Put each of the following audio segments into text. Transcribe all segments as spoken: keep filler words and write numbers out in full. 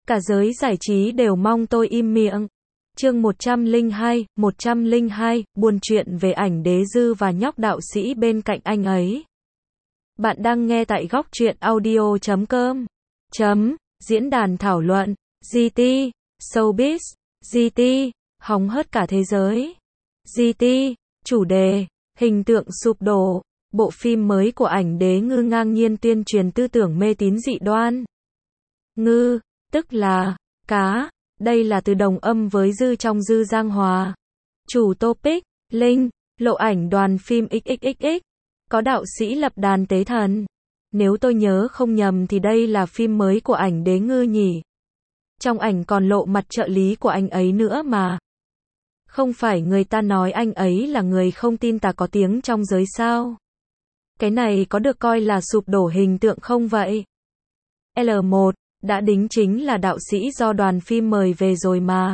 Cả giới giải trí đều mong tôi im miệng. Chương một trăm lẻ hai, một trăm lẻ hai, buồn chuyện về ảnh đế dư và nhóc đạo sĩ bên cạnh anh ấy. Bạn đang nghe tại góc truyện audio chấm com. Chấm, diễn đàn thảo luận, giê tê, Showbiz, giê tê, hóng hớt cả thế giới. giê tê, chủ đề, hình tượng sụp đổ, bộ phim mới của ảnh đế ngư ngang nhiên tuyên truyền tư tưởng mê tín dị đoan. Ngư, tức là, cá, đây là từ đồng âm với dư trong dư giang hòa. Chủ topic, link, lộ ảnh đoàn phim ích ích ích ích, có đạo sĩ lập đàn tế thần. Nếu tôi nhớ không nhầm thì đây là phim mới của ảnh đế ngư nhỉ. Trong ảnh còn lộ mặt trợ lý của anh ấy nữa mà. Không phải người ta nói anh ấy là người không tin tà có tiếng trong giới sao? Cái này có được coi là sụp đổ hình tượng không vậy? lờ một, đã đính chính là đạo sĩ do đoàn phim mời về rồi mà.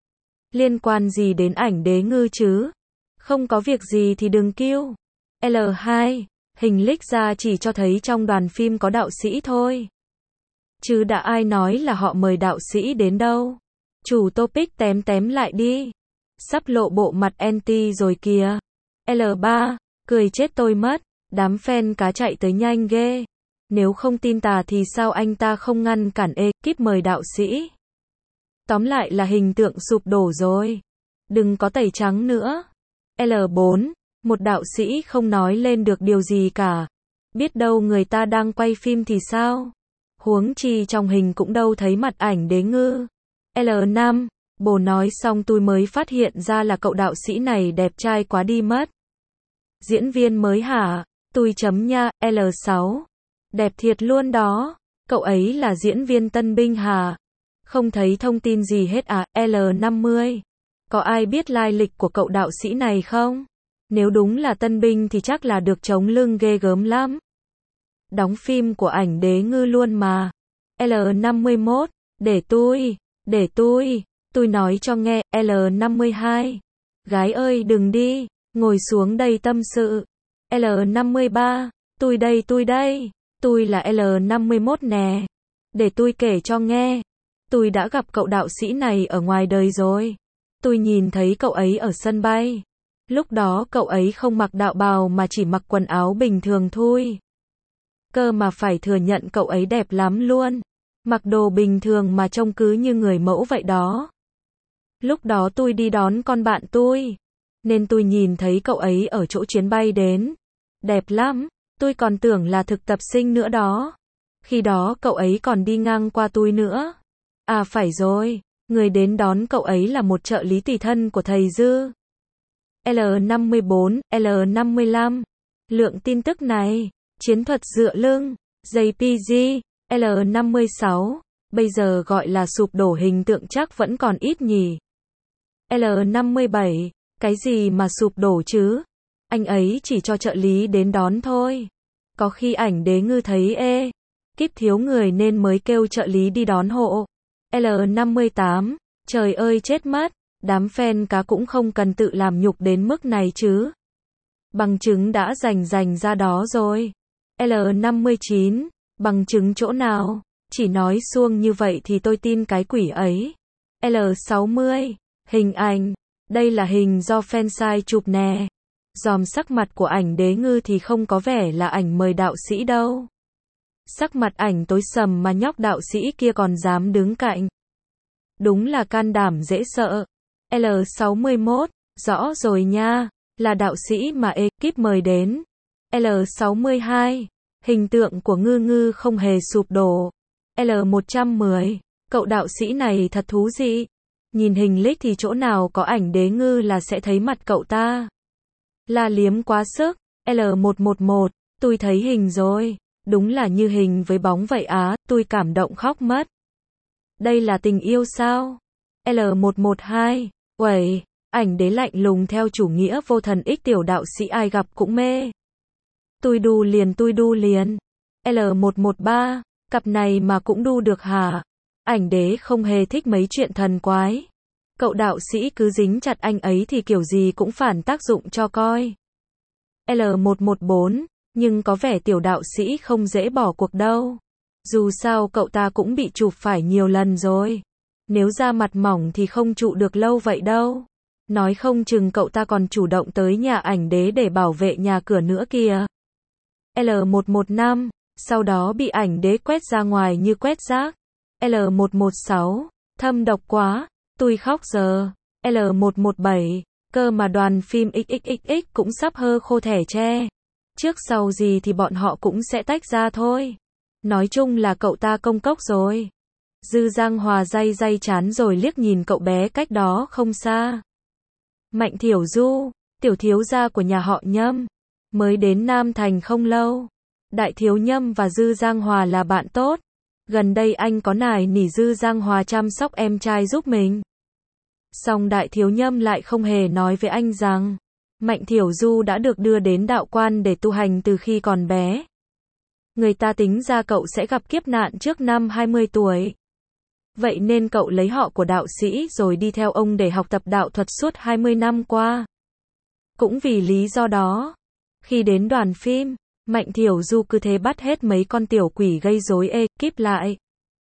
Liên quan gì đến ảnh đế ngư chứ? Không có việc gì thì đừng kêu. lờ hai, hình leak ra chỉ cho thấy trong đoàn phim có đạo sĩ thôi. Chứ đã ai nói là họ mời đạo sĩ đến đâu. Chủ topic tém tém lại đi. Sắp lộ bộ mặt anti rồi kìa. lờ ba, cười chết tôi mất. Đám fan cá chạy tới nhanh ghê. Nếu không tin tà thì sao anh ta không ngăn cản ekip mời đạo sĩ? Tóm lại là hình tượng sụp đổ rồi. Đừng có tẩy trắng nữa. lờ bốn, một đạo sĩ không nói lên được điều gì cả. Biết đâu người ta đang quay phim thì sao? Huống chi trong hình cũng đâu thấy mặt ảnh đế ngư. lờ năm, bồ nói xong tôi mới phát hiện ra là cậu đạo sĩ này đẹp trai quá đi mất. Diễn viên mới hả? Tôi chấm nha. lờ sáu, đẹp thiệt luôn đó. Cậu ấy là diễn viên tân binh hả? Không thấy thông tin gì hết à? lờ năm mươi, có ai biết lai lịch của cậu đạo sĩ này không? Nếu đúng là tân binh thì chắc là được chống lưng ghê gớm lắm. Đóng phim của ảnh đế ngư luôn mà. lờ năm mươi mốt, để tôi, để tôi, tôi nói cho nghe. lờ năm mươi hai, gái ơi đừng đi, ngồi xuống đây tâm sự. lờ năm mươi ba, tôi đây tôi đây, tôi là lờ năm mươi mốt nè. Để tôi kể cho nghe. Tôi đã gặp cậu đạo sĩ này ở ngoài đời rồi. Tôi nhìn thấy cậu ấy ở sân bay. Lúc đó cậu ấy không mặc đạo bào mà chỉ mặc quần áo bình thường thôi. Cơ mà phải thừa nhận cậu ấy đẹp lắm luôn. Mặc đồ bình thường mà trông cứ như người mẫu vậy đó. Lúc đó tôi đi đón con bạn tôi. Nên tôi nhìn thấy cậu ấy ở chỗ chuyến bay đến. Đẹp lắm, tôi còn tưởng là thực tập sinh nữa đó. Khi đó cậu ấy còn đi ngang qua tôi nữa. À phải rồi, người đến đón cậu ấy là một trợ lý tùy thân của thầy Dư. lờ năm mươi bốn, lờ năm mươi lăm, lượng tin tức này, chiến thuật dựa lưng, gi pê giê, lờ năm mươi sáu, bây giờ gọi là sụp đổ hình tượng chắc vẫn còn ít nhỉ. lờ năm mươi bảy, cái gì mà sụp đổ chứ? Anh ấy chỉ cho trợ lý đến đón thôi. Có khi ảnh đế ngư thấy ê, kíp thiếu người nên mới kêu trợ lý đi đón hộ. lờ năm mươi tám, trời ơi chết mất, đám fan cá cũng không cần tự làm nhục đến mức này chứ. Bằng chứng đã rành rành ra đó rồi. lờ năm mươi chín, bằng chứng chỗ nào? Chỉ nói suông như vậy thì tôi tin cái quỷ ấy. lờ sáu mươi, hình ảnh, đây là hình do fan sai chụp nè. Dòm sắc mặt của ảnh đế ngư thì không có vẻ là ảnh mời đạo sĩ đâu. Sắc mặt ảnh tối sầm mà nhóc đạo sĩ kia còn dám đứng cạnh. Đúng là can đảm dễ sợ. lờ sáu mươi mốt, rõ rồi nha, là đạo sĩ mà ekip mời đến. lờ sáu mươi hai, hình tượng của ngư ngư không hề sụp đổ. lờ một trăm mười, cậu đạo sĩ này thật thú vị. Nhìn hình leak thì chỗ nào có ảnh đế ngư là sẽ thấy mặt cậu ta. Là liếm quá sức. lờ một một một, tôi thấy hình rồi. Đúng là như hình với bóng vậy á, tôi cảm động khóc mất. Đây là tình yêu sao? lờ một một hai, uầy, ảnh đế lạnh lùng theo chủ nghĩa vô thần ích tiểu đạo sĩ ai gặp cũng mê. Tôi đu liền tôi đu liền. lờ một một ba, cặp này mà cũng đu được hả? Ảnh đế không hề thích mấy chuyện thần quái. Cậu đạo sĩ cứ dính chặt anh ấy thì kiểu gì cũng phản tác dụng cho coi. lờ một một bốn, nhưng có vẻ tiểu đạo sĩ không dễ bỏ cuộc đâu. Dù sao cậu ta cũng bị chụp phải nhiều lần rồi. Nếu da mặt mỏng thì không trụ được lâu vậy đâu. Nói không chừng cậu ta còn chủ động tới nhà ảnh đế để bảo vệ nhà cửa nữa kìa. L một một năm, sau đó bị ảnh đế quét ra ngoài như quét rác. L một một sáu, thâm độc quá, tôi khóc giờ. L một một bảy, cơ mà đoàn phim ích ích ích ích cũng sắp hơ khô thẻ tre. Trước sau gì thì bọn họ cũng sẽ tách ra thôi. Nói chung là cậu ta công cốc rồi. Dư Giang Hòa day day chán rồi liếc nhìn cậu bé cách đó không xa. Mạnh Thiểu Du, tiểu thiếu gia của nhà họ Nhâm, mới đến Nam Thành không lâu. Đại thiếu Nhâm và Dư Giang Hòa là bạn tốt. Gần đây anh có nài nỉ Dư Giang Hòa chăm sóc em trai giúp mình. Song Đại thiếu Nhâm lại không hề nói với anh rằng Mạnh Thiểu Du đã được đưa đến đạo quan để tu hành từ khi còn bé. Người ta tính ra cậu sẽ gặp kiếp nạn trước năm hai mươi tuổi. Vậy nên cậu lấy họ của đạo sĩ rồi đi theo ông để học tập đạo thuật suốt hai mươi năm qua. Cũng vì lý do đó, khi đến đoàn phim, Mạnh Thiểu Du cứ thế bắt hết mấy con tiểu quỷ gây rối ê kíp lại.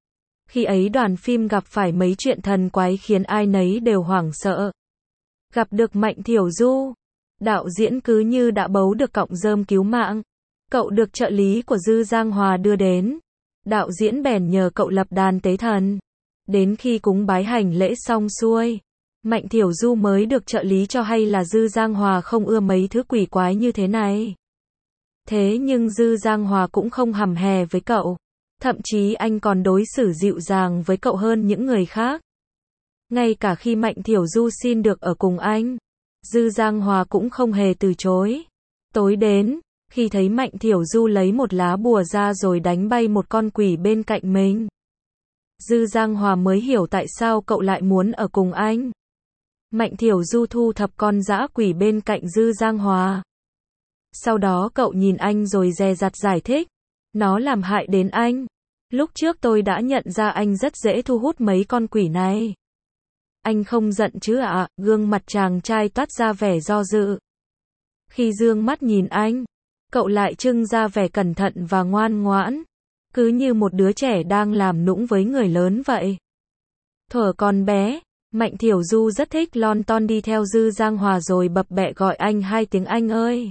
Khi ấy đoàn phim gặp phải mấy chuyện thần quái khiến ai nấy đều hoảng sợ. Gặp được Mạnh Thiểu Du, đạo diễn cứ như đã bấu được cọng rơm cứu mạng. Cậu được trợ lý của Dư Giang Hòa đưa đến. Đạo diễn bèn nhờ cậu lập đàn tế thần. Đến khi cúng bái hành lễ xong xuôi, Mạnh Thiểu Du mới được trợ lý cho hay là Dư Giang Hòa không ưa mấy thứ quỷ quái như thế này. Thế nhưng Dư Giang Hòa cũng không hầm hè với cậu. Thậm chí anh còn đối xử dịu dàng với cậu hơn những người khác. Ngay cả khi Mạnh Thiểu Du xin được ở cùng anh, Dư Giang Hòa cũng không hề từ chối. Tối đến, khi thấy Mạnh Thiểu Du lấy một lá bùa ra rồi đánh bay một con quỷ bên cạnh mình, Dư Giang Hòa mới hiểu tại sao cậu lại muốn ở cùng anh. Mạnh Thiểu Du thu thập con dã quỷ bên cạnh Dư Giang Hòa. Sau đó cậu nhìn anh rồi dè dặt giải thích. Nó làm hại đến anh. Lúc trước tôi đã nhận ra anh rất dễ thu hút mấy con quỷ này. Anh không giận chứ ạ? À? Gương mặt chàng trai toát ra vẻ do dự. Khi dương mắt nhìn anh, cậu lại trưng ra vẻ cẩn thận và ngoan ngoãn. Cứ như một đứa trẻ đang làm nũng với người lớn vậy. Thuở còn bé, Mạnh Thiểu Du rất thích lon ton đi theo Dư Giang Hòa rồi bập bẹ gọi anh hai tiếng anh ơi.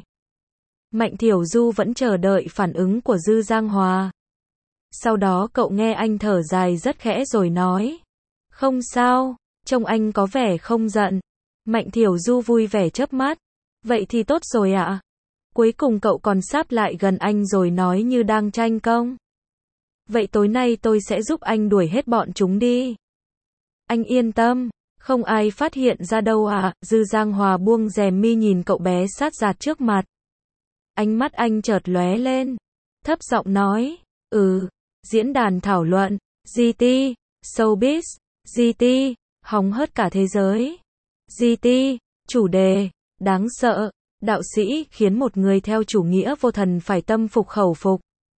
Mạnh Thiểu Du vẫn chờ đợi phản ứng của Dư Giang Hòa. Sau đó cậu nghe anh thở dài rất khẽ rồi nói. Không sao, trông anh có vẻ không giận. Mạnh Thiểu Du vui vẻ chớp mắt. Vậy thì tốt rồi ạ. À? Cuối cùng cậu còn sáp lại gần anh rồi nói như đang tranh công. Vậy tối nay tôi sẽ giúp anh đuổi hết bọn chúng đi. Anh yên tâm, không ai phát hiện ra đâu à. Dư Giang Hòa buông rèm mi nhìn cậu bé sát dạt trước mặt. Ánh mắt anh chợt lóe lên, thấp giọng nói, ừ, diễn đàn thảo luận, giê tê, showbiz, giê tê, hóng hớt cả thế giới. giê tê, chủ đề, đáng sợ, đạo sĩ khiến một người theo chủ nghĩa vô thần phải tâm phục khẩu phục.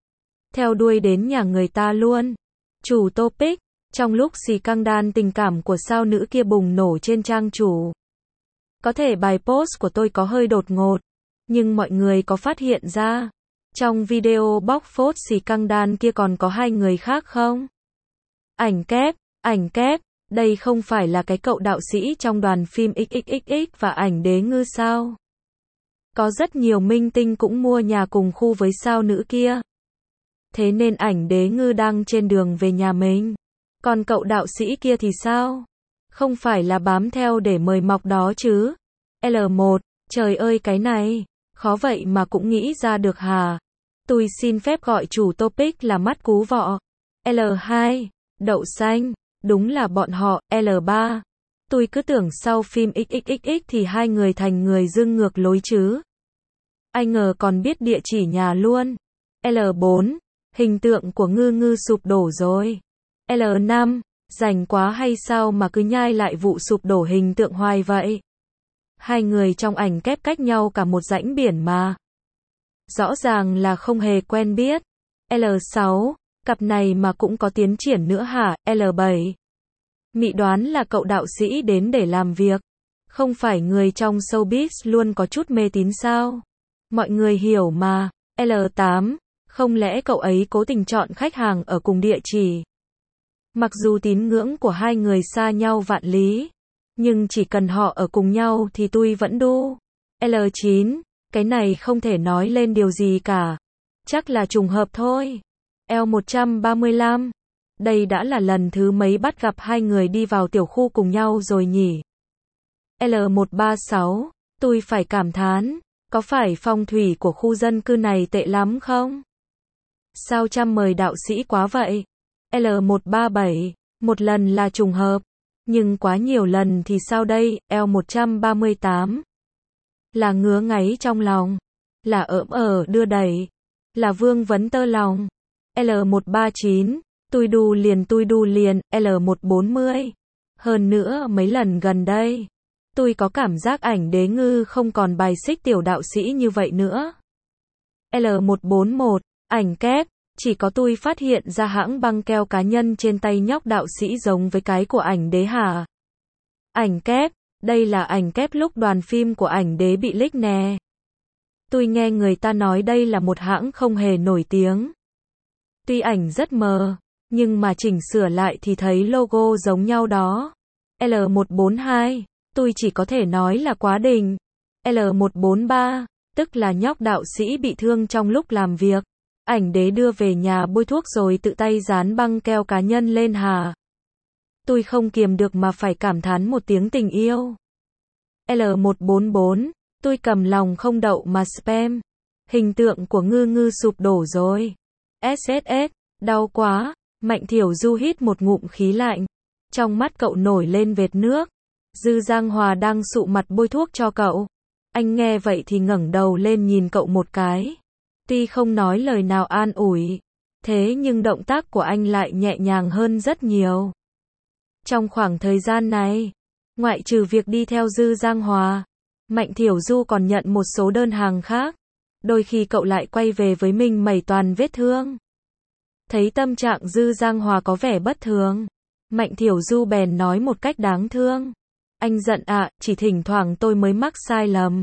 Theo đuôi đến nhà người ta luôn. Chủ topic, trong lúc xì căng đan tình cảm của sao nữ kia bùng nổ trên trang chủ. Có thể bài post của tôi có hơi đột ngột. Nhưng mọi người có phát hiện ra, trong video bóc phốt xì căng đan kia còn có hai người khác không? Ảnh kép, ảnh kép, đây không phải là cái cậu đạo sĩ trong đoàn phim ích ích ích ích và ảnh đế ngư sao? Có rất nhiều minh tinh cũng mua nhà cùng khu với sao nữ kia. Thế nên ảnh đế ngư đang trên đường về nhà mình. Còn cậu đạo sĩ kia thì sao? Không phải là bám theo để mời mọc đó chứ? L một, trời ơi cái này, khó vậy mà cũng nghĩ ra được hả? Tôi xin phép gọi chủ topic là mắt cú vọ. L hai, đậu xanh, đúng là bọn họ. L ba, tôi cứ tưởng sau phim ích ích ích ích thì hai người thành người dưng ngược lối chứ. Ai ngờ còn biết địa chỉ nhà luôn. L bốn, hình tượng của ngư ngư sụp đổ rồi. L năm, rảnh quá hay sao mà cứ nhai lại vụ sụp đổ hình tượng hoài vậy? Hai người trong ảnh kép cách nhau cả một rãnh biển mà. Rõ ràng là không hề quen biết. L sáu, cặp này mà cũng có tiến triển nữa hả? L bảy, mị đoán là cậu đạo sĩ đến để làm việc. Không phải người trong showbiz luôn có chút mê tín sao? Mọi người hiểu mà. L tám, Không lẽ cậu ấy cố tình chọn khách hàng ở cùng địa chỉ? Mặc dù tín ngưỡng của hai người xa nhau vạn lý, nhưng chỉ cần họ ở cùng nhau thì tôi vẫn đu. L chín, cái này không thể nói lên điều gì cả. Chắc là trùng hợp thôi. L một trăm ba mươi lăm, đây đã là lần thứ mấy bắt gặp hai người đi vào tiểu khu cùng nhau rồi nhỉ? L một ba sáu, tôi phải cảm thán, có phải phong thủy của khu dân cư này tệ lắm không? Sao chăm mời đạo sĩ quá vậy? L một ba bảy, một lần là trùng hợp, nhưng quá nhiều lần thì sao đây? L một trăm ba mươi tám, là ngứa ngáy trong lòng, là ỡm ở đưa đẩy, là vương vấn tơ lòng. L một ba chín, tôi đu liền tôi đu liền. L một bốn mươi, hơn nữa mấy lần gần đây, tôi có cảm giác ảnh đế ngư không còn bài xích tiểu đạo sĩ như vậy nữa. L một bốn một, ảnh kép, chỉ có tôi phát hiện ra hãng băng keo cá nhân trên tay nhóc đạo sĩ giống với cái của ảnh đế hả? Ảnh kép, đây là ảnh kép lúc đoàn phim của ảnh đế bị leak nè. Tôi nghe người ta nói đây là một hãng không hề nổi tiếng. Tuy ảnh rất mờ, nhưng mà chỉnh sửa lại thì thấy logo giống nhau đó. L một bốn hai, tôi chỉ có thể nói là quá đỉnh. L một bốn ba, tức là nhóc đạo sĩ bị thương trong lúc làm việc. Ảnh đế đưa về nhà bôi thuốc rồi tự tay dán băng keo cá nhân lên hả? Tôi không kiềm được mà phải cảm thán một tiếng tình yêu. L một bốn bốn, tôi cầm lòng không đậu mà spam. Hình tượng của ngư ngư sụp đổ rồi. ét ét ét, đau quá. Mạnh Thiểu Du hít một ngụm khí lạnh. Trong mắt cậu nổi lên vệt nước. Dư Giang Hòa đang sụ mặt bôi thuốc cho cậu. Anh nghe vậy thì ngẩng đầu lên nhìn cậu một cái. Tuy không nói lời nào an ủi, thế nhưng động tác của anh lại nhẹ nhàng hơn rất nhiều. Trong khoảng thời gian này, ngoại trừ việc đi theo Dư Giang Hòa, Mạnh Thiểu Du còn nhận một số đơn hàng khác. Đôi khi cậu lại quay về với mình mẩy toàn vết thương. Thấy tâm trạng Dư Giang Hòa có vẻ bất thường, Mạnh Thiểu Du bèn nói một cách đáng thương. Anh giận ạ, à, chỉ thỉnh thoảng tôi mới mắc sai lầm.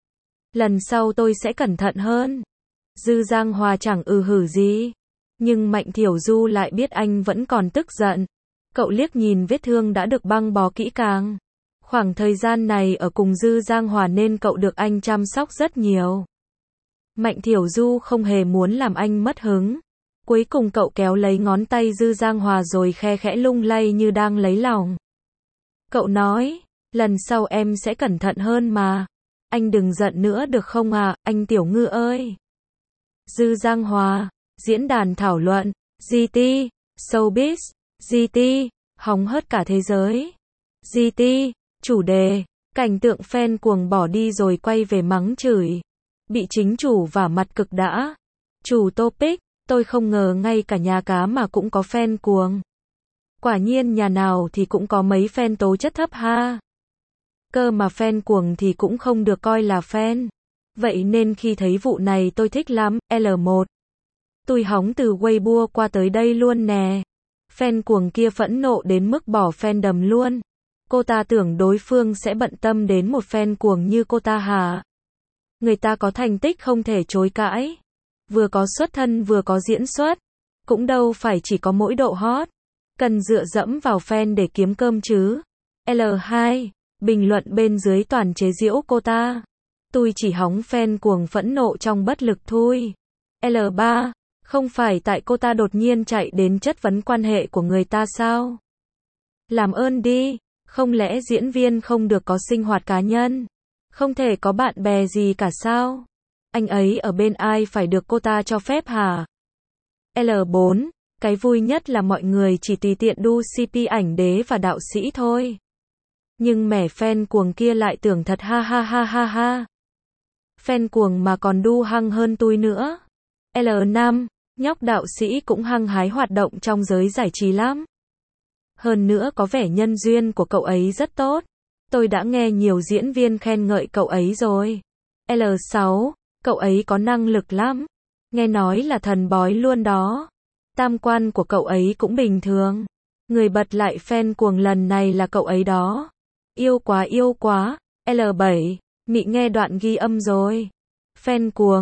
Lần sau tôi sẽ cẩn thận hơn. Dư Giang Hòa chẳng ừ hử gì. Nhưng Mạnh Thiểu Du lại biết anh vẫn còn tức giận. Cậu liếc nhìn vết thương đã được băng bó kỹ càng. Khoảng thời gian này ở cùng Dư Giang Hòa nên cậu được anh chăm sóc rất nhiều. Mạnh Thiểu Du không hề muốn làm anh mất hứng. Cuối cùng cậu kéo lấy ngón tay Dư Giang Hòa rồi khe khẽ lung lay như đang lấy lòng. Cậu nói, lần sau em sẽ cẩn thận hơn mà. Anh đừng giận nữa được không à, anh Tiểu Ngư ơi. Dư Giang Hòa, diễn đàn thảo luận, giê tê, Showbiz, giê tê, hóng hớt cả thế giới. giê tê, chủ đề, cảnh tượng fan cuồng bỏ đi rồi quay về mắng chửi. Bị chính chủ vả mặt cực đã. Chủ topic, tôi không ngờ ngay cả nhà cá mà cũng có fan cuồng. Quả nhiên nhà nào thì cũng có mấy fan tố chất thấp ha. Cơ mà fan cuồng thì cũng không được coi là fan. Vậy nên khi thấy vụ này tôi thích lắm. L một, tôi hóng từ Weibo qua tới đây luôn nè. Fan cuồng kia phẫn nộ đến mức bỏ fandom luôn. Cô ta tưởng đối phương sẽ bận tâm đến một fan cuồng như cô ta hả? Người ta có thành tích không thể chối cãi. Vừa có xuất thân vừa có diễn xuất. Cũng đâu phải chỉ có mỗi độ hot. Cần dựa dẫm vào fan để kiếm cơm chứ. L hai, bình luận bên dưới toàn chế giễu cô ta. Tôi chỉ hóng fan cuồng phẫn nộ trong bất lực thôi. L ba, không phải tại cô ta đột nhiên chạy đến chất vấn quan hệ của người ta sao? Làm ơn đi, không lẽ diễn viên không được có sinh hoạt cá nhân? Không thể có bạn bè gì cả sao? Anh ấy ở bên ai phải được cô ta cho phép hả? L bốn, cái vui nhất là mọi người chỉ tùy tiện đu xê pê ảnh đế và đạo sĩ thôi. Nhưng mẻ fan cuồng kia lại tưởng thật ha ha ha ha ha. Fan cuồng mà còn đu hăng hơn tôi nữa. L năm, nhóc đạo sĩ cũng hăng hái hoạt động trong giới giải trí lắm. Hơn nữa có vẻ nhân duyên của cậu ấy rất tốt. Tôi đã nghe nhiều diễn viên khen ngợi cậu ấy rồi. L sáu, cậu ấy có năng lực lắm. Nghe nói là thần bói luôn đó. Tam quan của cậu ấy cũng bình thường. Người bật lại fan cuồng lần này là cậu ấy đó. Yêu quá yêu quá. L bảy, Mị nghe đoạn ghi âm rồi. Fan cuồng,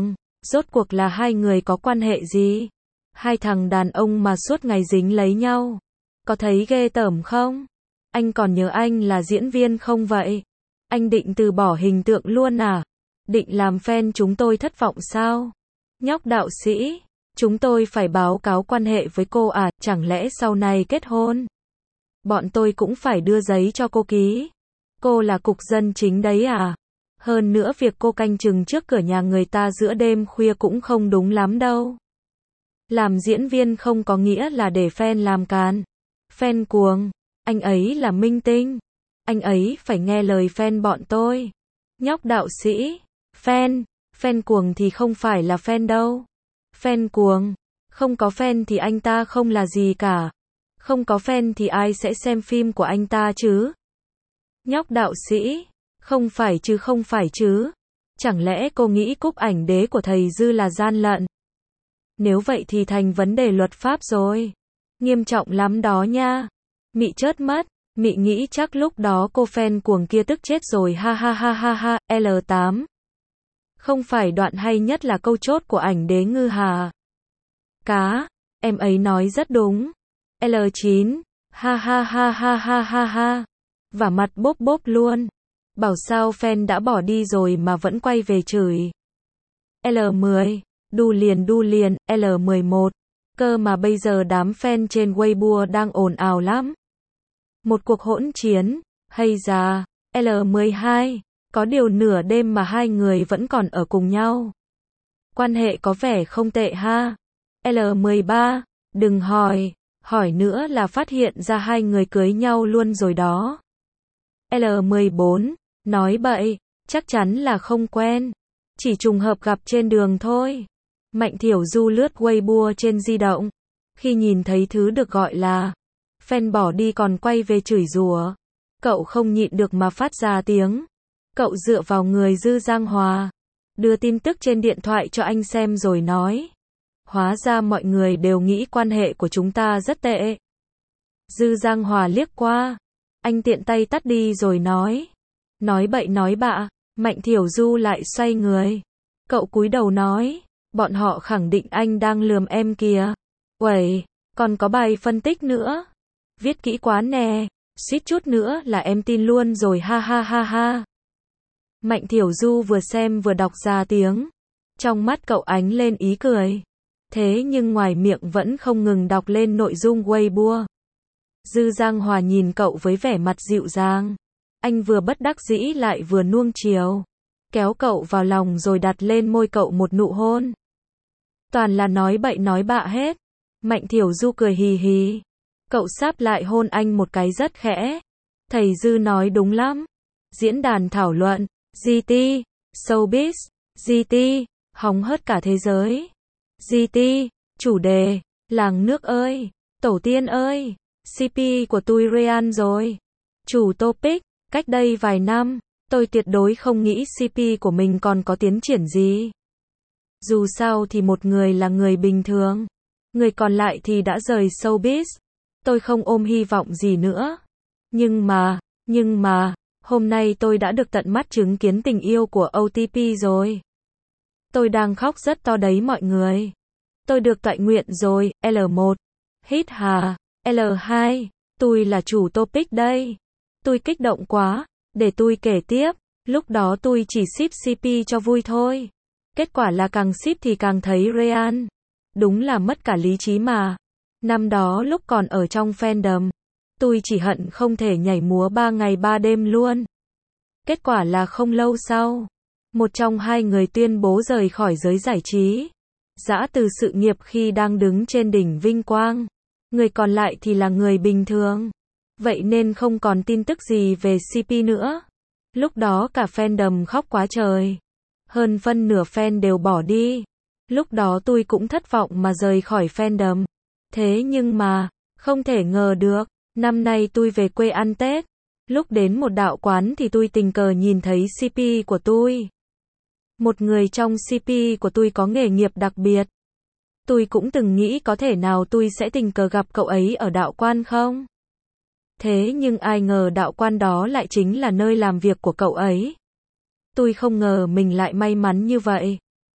Rốt cuộc là hai người có quan hệ gì? Hai thằng đàn ông mà suốt ngày dính lấy nhau. Có thấy ghê tởm không? Anh còn nhớ anh là diễn viên không vậy? Anh định từ bỏ hình tượng luôn à? Định làm fan chúng tôi thất vọng sao? Nhóc đạo sĩ, chúng tôi phải báo cáo quan hệ với cô à, chẳng lẽ sau này kết hôn? Bọn tôi cũng phải đưa giấy cho cô ký. Cô là cục dân chính đấy à? Hơn nữa việc cô canh chừng trước cửa nhà người ta giữa đêm khuya cũng không đúng lắm đâu. Làm diễn viên không có nghĩa là để fan làm càn. Fan cuồng, anh ấy là minh tinh. Anh ấy phải nghe lời fan bọn tôi. Nhóc đạo sĩ, fan, fan cuồng thì không phải là fan đâu. Fan cuồng, không có fan thì anh ta không là gì cả. Không có fan thì ai sẽ xem phim của anh ta chứ? Nhóc đạo sĩ, không phải chứ không phải chứ. Chẳng lẽ cô nghĩ cúp ảnh đế của thầy Dư là gian lận? Nếu vậy thì thành vấn đề luật pháp rồi. Nghiêm trọng lắm đó nha. Mị chớt mắt, Mị nghĩ chắc lúc đó cô fan cuồng kia tức chết rồi ha ha ha ha ha. L tám. Không phải đoạn hay nhất là câu chốt của ảnh đế ngư hà. Cá, em ấy nói rất đúng. L chín. Ha ha ha ha ha ha ha. Và mặt bốp bốp luôn. Bảo sao fan đã bỏ đi rồi mà vẫn quay về chửi. L mười. Đu liền đu liền. L mười một. Cơ mà bây giờ đám fan trên Weibo đang ồn ào lắm. Một cuộc hỗn chiến. Hay già. L mười hai. Có điều nửa đêm mà hai người vẫn còn ở cùng nhau. Quan hệ có vẻ không tệ ha. L mười ba. Đừng hỏi. Hỏi nữa là phát hiện ra hai người cưới nhau luôn rồi đó. L mười bốn. Nói bậy. Chắc chắn là không quen. Chỉ trùng hợp gặp trên đường thôi. Mạnh Thiểu Du lướt Weibo trên di động. Khi nhìn thấy thứ được gọi là fan bỏ đi còn quay về chửi rủa. Cậu không nhịn được mà phát ra tiếng. Cậu dựa vào người Dư Giang Hòa. Đưa tin tức trên điện thoại cho anh xem rồi nói. Hóa ra mọi người đều nghĩ quan hệ của chúng ta rất tệ. Dư Giang Hòa liếc qua. Anh tiện tay tắt đi rồi nói. Nói bậy nói bạ. Mạnh Thiểu Du lại xoay người. Cậu cúi đầu nói. Bọn họ khẳng định anh đang lườm em kìa. Uầy, còn có bài phân tích nữa. Viết kỹ quá nè. Suýt chút nữa là em tin luôn rồi ha ha ha ha. Mạnh Thiểu Du vừa xem vừa đọc ra tiếng. Trong mắt cậu ánh lên ý cười. Thế nhưng ngoài miệng vẫn không ngừng đọc lên nội dung Weibo. Dư Giang Hòa nhìn cậu với vẻ mặt dịu dàng. Anh vừa bất đắc dĩ lại vừa nuông chiều. Kéo cậu vào lòng rồi đặt lên môi cậu một nụ hôn. Toàn là nói bậy nói bạ hết. Mạnh Thiểu Du cười hì hì. Cậu sáp lại hôn anh một cái rất khẽ. Thầy Dư nói đúng lắm. Diễn đàn thảo luận, giê tê, showbiz, giê tê, hóng hớt cả thế giới. giê tê, chủ đề, làng nước ơi, tổ tiên ơi, xê pê của tôi Ryan rồi. Chủ topic, cách đây vài năm, tôi tuyệt đối không nghĩ xê pê của mình còn có tiến triển gì. Dù sao thì một người là người bình thường, người còn lại thì đã rời showbiz. Tôi không ôm hy vọng gì nữa. Nhưng mà, nhưng mà, hôm nay tôi đã được tận mắt chứng kiến tình yêu của ô tê pê rồi. Tôi đang khóc rất to đấy mọi người. Tôi được tọa nguyện rồi. L một. Hít hà. L hai. Tôi là chủ topic đây. Tôi kích động quá. Để tôi kể tiếp. Lúc đó tôi chỉ ship xê pê cho vui thôi. Kết quả là càng ship thì càng thấy Ryan. Đúng là mất cả lý trí mà. Năm đó lúc còn ở trong fandom, tôi chỉ hận không thể nhảy múa ba ngày ba đêm luôn. Kết quả là không lâu sau, một trong hai người tuyên bố rời khỏi giới giải trí, giã từ sự nghiệp khi đang đứng trên đỉnh vinh quang. Người còn lại thì là người bình thường. Vậy nên không còn tin tức gì về xê pê nữa. Lúc đó cả fandom khóc quá trời. Hơn phân nửa fan đều bỏ đi. Lúc đó tôi cũng thất vọng mà rời khỏi fandom. Thế nhưng mà, không thể ngờ được, năm nay tôi về quê ăn Tết. Lúc đến một đạo quán thì tôi tình cờ nhìn thấy xê pê của tôi. Một người trong xê pê của tôi có nghề nghiệp đặc biệt. Tôi cũng từng nghĩ có thể nào tôi sẽ tình cờ gặp cậu ấy ở đạo quan không? Thế nhưng ai ngờ đạo quan đó lại chính là nơi làm việc của cậu ấy. Tôi không ngờ mình lại may mắn như vậy.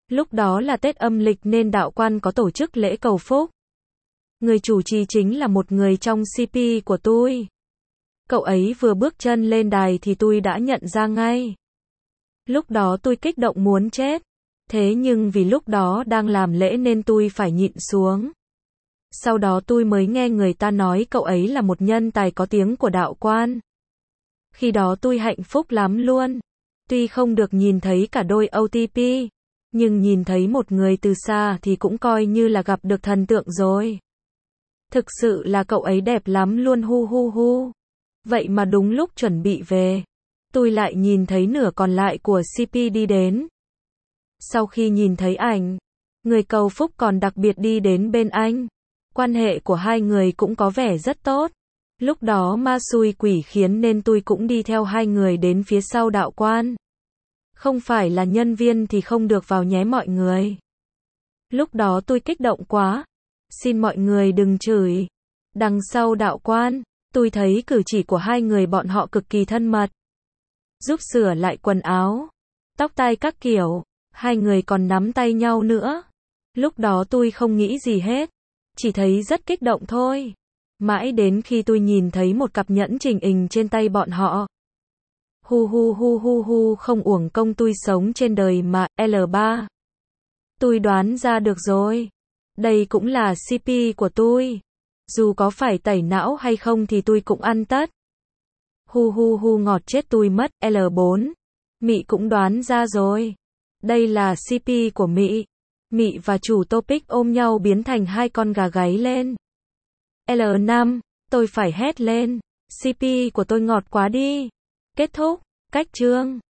Lúc đó là Tết âm lịch nên đạo quan có tổ chức lễ cầu phúc. Người chủ trì chính là một người trong xê pê của tôi. Cậu ấy vừa bước chân lên đài thì tôi đã nhận ra ngay. Lúc đó tôi kích động muốn chết. Thế nhưng vì lúc đó đang làm lễ nên tôi phải nhịn xuống. Sau đó tôi mới nghe người ta nói cậu ấy là một nhân tài có tiếng của đạo quan. Khi đó tôi hạnh phúc lắm luôn. Tuy không được nhìn thấy cả đôi ô tê pê, nhưng nhìn thấy một người từ xa thì cũng coi như là gặp được thần tượng rồi. Thực sự là cậu ấy đẹp lắm luôn hu hu hu. Vậy mà đúng lúc chuẩn bị về, tôi lại nhìn thấy nửa còn lại của xê pê đi đến. Sau khi nhìn thấy ảnh, người cầu phúc còn đặc biệt đi đến bên anh. Quan hệ của hai người cũng có vẻ rất tốt. Lúc đó ma xui quỷ khiến nên tôi cũng đi theo hai người đến phía sau đạo quan. Không phải là nhân viên thì không được vào nhé mọi người. Lúc đó tôi kích động quá. Xin mọi người đừng chửi. Đằng sau đạo quan, tôi thấy cử chỉ của hai người bọn họ cực kỳ thân mật. Giúp sửa lại quần áo, tóc tai các kiểu. Hai người còn nắm tay nhau nữa. Lúc đó tôi không nghĩ gì hết. Chỉ thấy rất kích động thôi. Mãi đến khi tôi nhìn thấy một cặp nhẫn chỉnh hình trên tay bọn họ. Hu hu hu hu hu không uổng công tôi sống trên đời mà, lờ ba. Tôi đoán ra được rồi. Đây cũng là xê pê của tôi. Dù có phải tẩy não hay không thì tôi cũng ăn tất. Hu hu hu ngọt chết tôi mất, lờ bốn. Mị cũng đoán ra rồi. Đây là xê pê của Mị. Mị và chủ topic ôm nhau biến thành hai con gà gáy lên. lờ năm, tôi phải hét lên. xê pê của tôi ngọt quá đi. Kết thúc, cách chương.